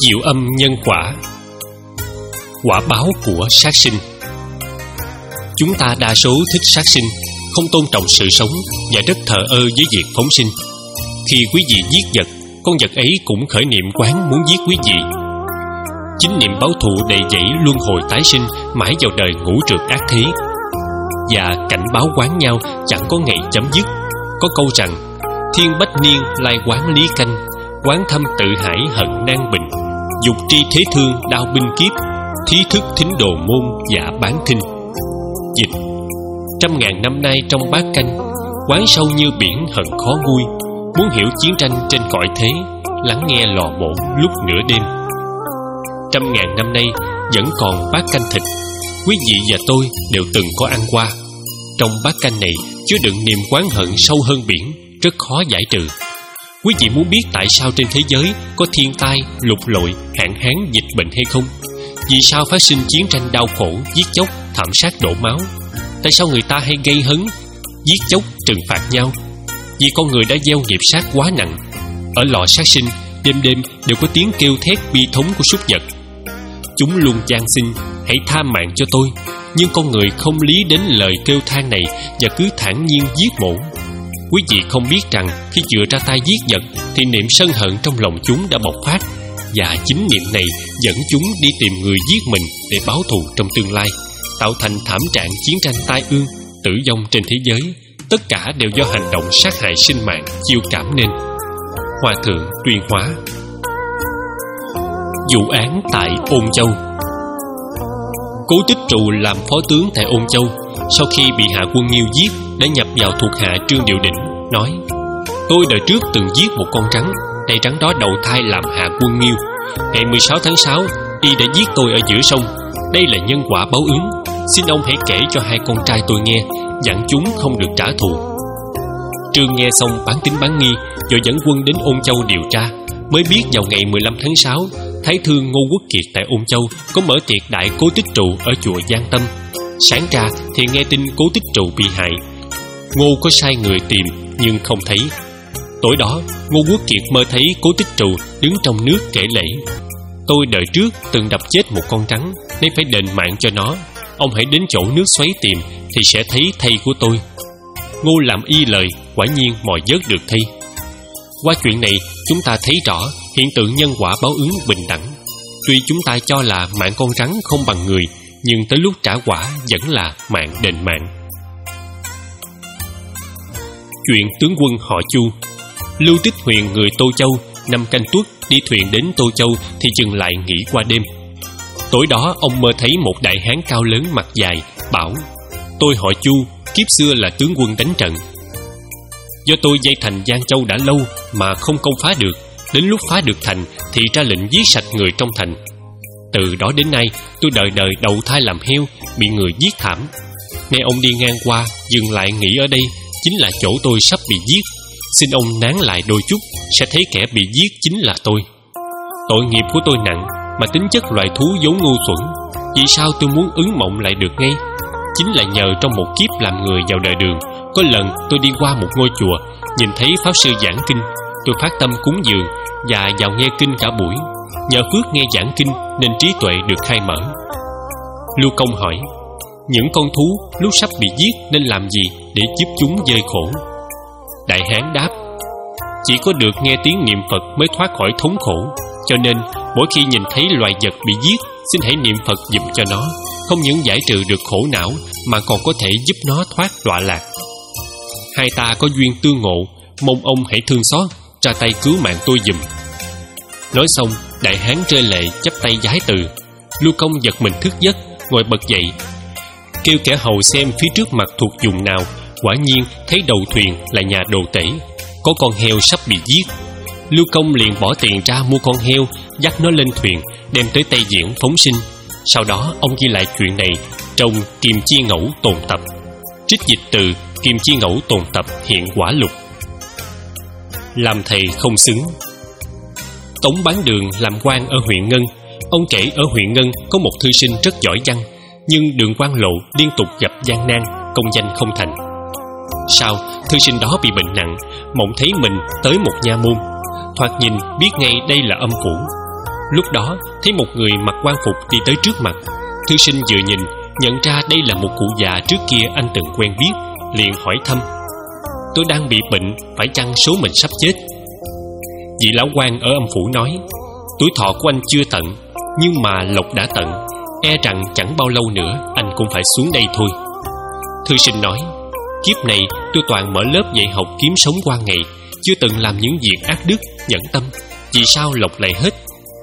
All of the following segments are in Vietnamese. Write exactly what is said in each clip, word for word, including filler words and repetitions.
Diệu âm nhân quả. Quả báo của sát sinh. Chúng ta đa số thích sát sinh, không tôn trọng sự sống và rất thờ ơ với việc phóng sinh. Khi quý vị giết vật, con vật ấy cũng khởi niệm quán muốn giết quý vị. Chính niệm báo thù đầy dẫy luân hồi tái sinh mãi vào đời ngũ trượt ác thế. Và cảnh báo quán nhau chẳng có ngày chấm dứt. Có câu rằng: thiên bách niên lai quán lý canh, quán thâm tự hải hận nan bình, dục tri thế thương đao binh kiếp, thí thức thính đồ môn giả bán thinh. Dịch: trăm ngàn năm nay trong bát canh, quán sâu như biển hận khó nguôi. Muốn hiểu chiến tranh trên cõi thế, lắng nghe lò mổ lúc nửa đêm. Trăm ngàn năm nay vẫn còn bát canh thịt, quý vị và tôi đều từng có ăn qua. Trong bát canh này chứa đựng niềm oán hận sâu hơn biển, rất khó giải trừ. Quý vị muốn biết tại sao trên thế giới có thiên tai, lụt lội, hạn hán, dịch bệnh hay không? Vì sao phát sinh chiến tranh đau khổ, giết chóc, thảm sát đổ máu? Tại sao người ta hay gây hấn, giết chóc, trừng phạt nhau? Vì con người đã gieo nghiệp sát quá nặng. Ở lò sát sinh, đêm đêm đều có tiếng kêu thét bi thống của súc vật. Chúng luôn van xin: hãy tha mạng cho tôi. Nhưng con người không lý đến lời kêu than này và cứ thản nhiên giết mổ. Quý vị không biết rằng khi vừa ra tay giết vật thì niệm sân hận trong lòng chúng đã bộc phát, và chính niệm này dẫn chúng đi tìm người giết mình để báo thù trong tương lai, tạo thành thảm trạng chiến tranh tai ương, tử vong trên thế giới. Tất cả đều do hành động sát hại sinh mạng chiêu cảm nên. Hòa thượng Tuyên Hóa. Vụ án tại Ôn Châu. Cố Tích Trụ làm phó tướng tại Ôn Châu, sau khi bị Hạ Quân Nghiêu giết đã nhập vào thuộc hạ Trương Điều Định, nói: tôi đời trước từng giết một con rắn, đây rắn đó đầu thai làm Hạ Quân Nghiêu. Ngày mười sáu tháng sáu, y đã giết tôi ở giữa sông. Đây là nhân quả báo ứng. Xin ông hãy kể cho hai con trai tôi nghe, dặn chúng không được trả thù. Trương nghe xong bán tín bán nghi, rồi dẫn quân đến Ôn Châu điều tra. Mới biết vào ngày mười lăm tháng sáu, Thái Thương Ngô Quốc Kiệt tại Ôn Châu có mở tiệc đại Cố Tích Trụ ở chùa Giang Tâm. Sáng ra thì nghe tin Cố Tích Trụ bị hại. Ngô có sai người tìm nhưng không thấy. Tối đó Ngô Quốc Kiệt mơ thấy Cố Tích Trụ đứng trong nước kể lễ: tôi đời trước từng đập chết một con rắn, nên phải đền mạng cho nó. Ông hãy đến chỗ nước xoáy tìm thì sẽ thấy thây của tôi. Ngô làm y lời, quả nhiên mò vớt được thây. Qua chuyện này chúng ta thấy rõ hiện tượng nhân quả báo ứng bình đẳng. Tuy chúng ta cho là mạng con rắn không bằng người, nhưng tới lúc trả quả vẫn là mạng đền mạng. Chuyện tướng quân họ Chu. Lưu Tích Huyền người Tô Châu, năm Canh Tuất đi thuyền đến Tô Châu thì dừng lại nghỉ qua đêm. Tối đó ông mơ thấy một đại hán cao lớn mặt dài, bảo: tôi họ Chu, kiếp xưa là tướng quân đánh trận. Do tôi dây thành Giang Châu đã lâu mà không công phá được, đến lúc phá được thành thì ra lệnh giết sạch người trong thành. Từ đó đến nay tôi đời đời đầu thai làm heo, bị người giết thảm. Nghe ông đi ngang qua, dừng lại nghỉ ở đây, chính là chỗ tôi sắp bị giết. Xin ông nán lại đôi chút, sẽ thấy kẻ bị giết chính là tôi. Tội nghiệp của tôi nặng, mà tính chất loài thú vốn ngu xuẩn. Vì sao tôi muốn ứng mộng lại được ngay? Chính là nhờ trong một kiếp làm người vào đời đường, có lần tôi đi qua một ngôi chùa, nhìn thấy pháp sư giảng kinh. Tôi phát tâm cúng dường và vào nghe kinh cả buổi. Nhờ phước nghe giảng kinh nên trí tuệ được khai mở. Lưu Công hỏi: những con thú lúc sắp bị giết nên làm gì để giúp chúng vơi khổ? Đại hán đáp: chỉ có được nghe tiếng niệm Phật mới thoát khỏi thống khổ. Cho nên mỗi khi nhìn thấy loài vật bị giết, xin hãy niệm Phật giùm cho nó. Không những giải trừ được khổ não mà còn có thể giúp nó thoát đọa lạc. Hai ta có duyên tương ngộ, mong ông hãy thương xót, ra tay cứu mạng tôi giùm. Nói xong, đại hán rơi lệ chắp tay vái từ. Lưu Công giật mình thức giấc, ngồi bật dậy, kêu kẻ hầu xem phía trước mặt thuộc vùng nào. Quả nhiên thấy đầu thuyền là nhà Đồ Tể, có con heo sắp bị giết. Lưu Công liền bỏ tiền ra mua con heo, dắt nó lên thuyền, đem tới Tây Diễn phóng sinh. Sau đó ông ghi lại chuyện này trong Kiềm Chi Ngẫu Tồn Tập. Trích dịch từ Kiềm Chi Ngẫu Tồn Tập hiện quả lục. Làm thầy không xứng. Tống Bán Đường làm quan ở huyện Ngân. Ông kể ở huyện Ngân có một thư sinh rất giỏi văn, nhưng đường quan lộ liên tục gặp gian nan, công danh không thành. Sau, thư sinh đó bị bệnh nặng, mộng thấy mình tới một nha môn. Thoạt nhìn biết ngay đây là âm phủ. Lúc đó thấy một người mặc quan phục đi tới trước mặt. Thư sinh vừa nhìn nhận ra đây là một cụ già trước kia anh từng quen biết, liền hỏi thăm: "Tôi đang bị bệnh, phải chăng số mình sắp chết?" Vị lão quan ở âm phủ nói: "Tuổi thọ của anh chưa tận, nhưng mà lộc đã tận, e rằng chẳng bao lâu nữa anh cũng phải xuống đây thôi." Thư sinh nói: "Kiếp này tôi toàn mở lớp dạy học kiếm sống qua ngày, chưa từng làm những việc ác đức, nhẫn tâm, vì sao lộc lại hết?"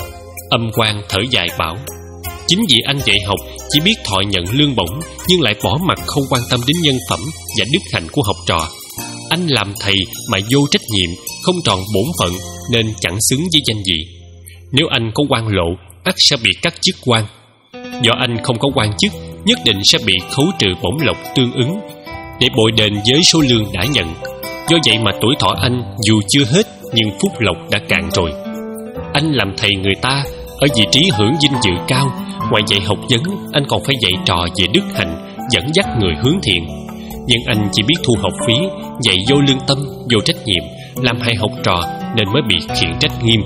Âm quan thở dài bảo: "Chính vì anh dạy học chỉ biết thọ nhận lương bổng, nhưng lại bỏ mặc không quan tâm đến nhân phẩm và đức hạnh của học trò. Anh làm thầy mà vô trách nhiệm, không tròn bổn phận, nên chẳng xứng với danh vị. Nếu anh có quan lộ, ắt sẽ bị cắt chức quan. Do anh không có quan chức, nhất định sẽ bị khấu trừ bổng lộc tương ứng, để bội đền với số lương đã nhận. Do vậy mà tuổi thọ anh dù chưa hết, nhưng phúc lộc đã cạn rồi. Anh làm thầy người ta ở vị trí hưởng vinh dự cao, ngoài dạy học vấn, anh còn phải dạy trò về đức hạnh, dẫn dắt người hướng thiện. Nhưng anh chỉ biết thu học phí, dạy vô lương tâm, vô trách nhiệm, làm hại học trò, nên mới bị khiển trách nghiêm.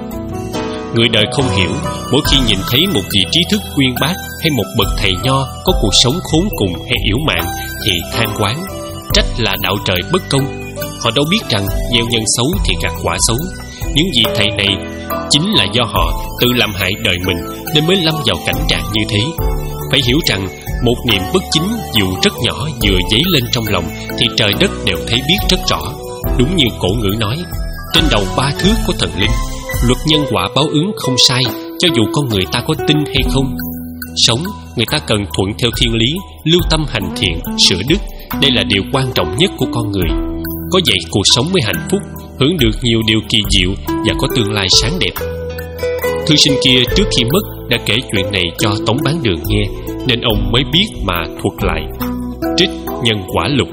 Người đời không hiểu, mỗi khi nhìn thấy một vị trí thức uyên bác hay một bậc thầy nho có cuộc sống khốn cùng hay yếu mạng, thì than oán, trách là đạo trời bất công. Họ đâu biết rằng gieo nhân xấu thì gặt quả xấu. Những vị thầy này chính là do họ tự làm hại đời mình, nên mới lâm vào cảnh trạng như thế. Phải hiểu rằng một niệm bất chính dù rất nhỏ vừa dấy lên trong lòng thì trời đất đều thấy biết rất rõ. Đúng như cổ ngữ nói: trên đầu ba thước có thần linh. Luật nhân quả báo ứng không sai, cho dù con người ta có tin hay không. Sống, người ta cần thuận theo thiên lý, lưu tâm hành thiện, sửa đức. Đây là điều quan trọng nhất của con người. Có vậy cuộc sống mới hạnh phúc, hưởng được nhiều điều kỳ diệu và có tương lai sáng đẹp. Thư sinh kia trước khi mất đã kể chuyện này cho Tống Bán Đường nghe, nên ông mới biết mà thuật lại. Trích Nhân Quả Lục.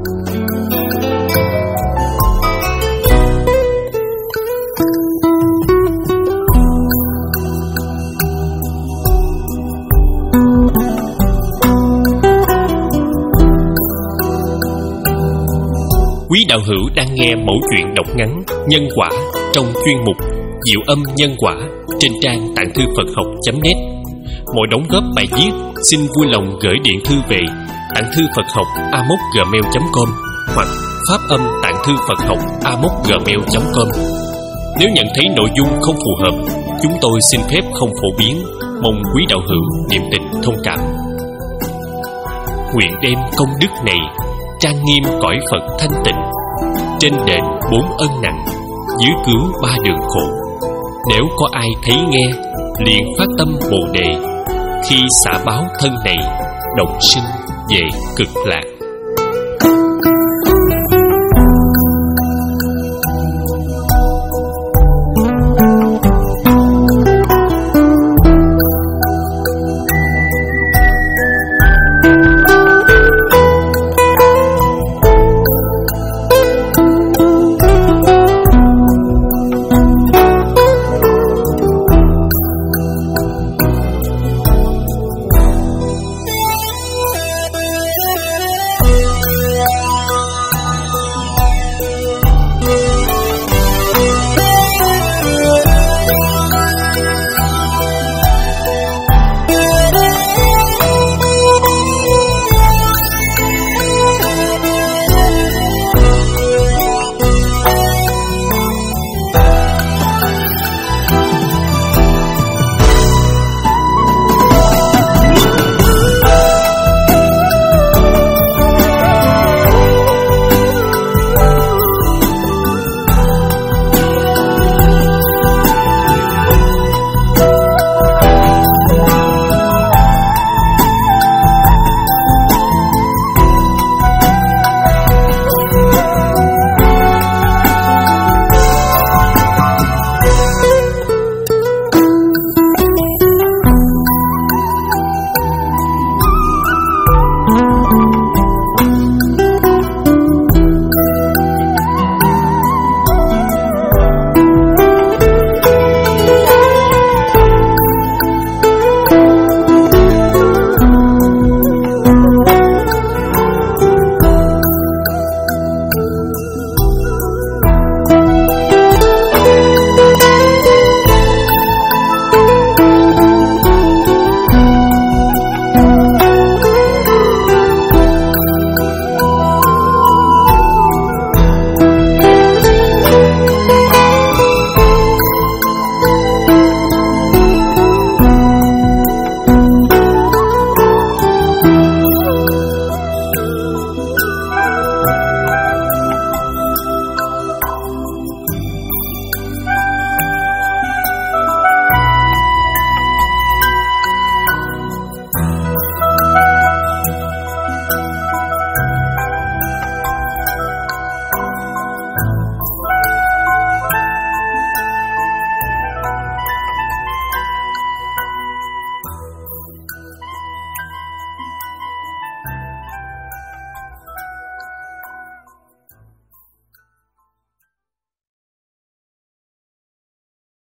Quý đạo hữu đang nghe mẫu truyện đọc ngắn Nhân Quả trong chuyên mục Diệu Âm Nhân Quả trên trang tạng thư Phật học chấm net. Mọi đóng góp bài viết xin vui lòng gửi điện thư về tạng thư Phật học a mốc gmail chấm com hoặc pháp âm tạng thư Phật học a mốc gmail chấm com. Nếu nhận thấy nội dung không phù hợp, chúng tôi xin phép không phổ biến, mong quý đạo hữu niệm tình thông cảm. Nguyện đem công đức này trang nghiêm cõi Phật thanh tịnh, trên đền bốn ân nặng, dưới cứu ba đường khổ. Nếu có ai thấy nghe, liền phát tâm Bồ đề, khi xả báo thân này, đồng sinh về cực lạc.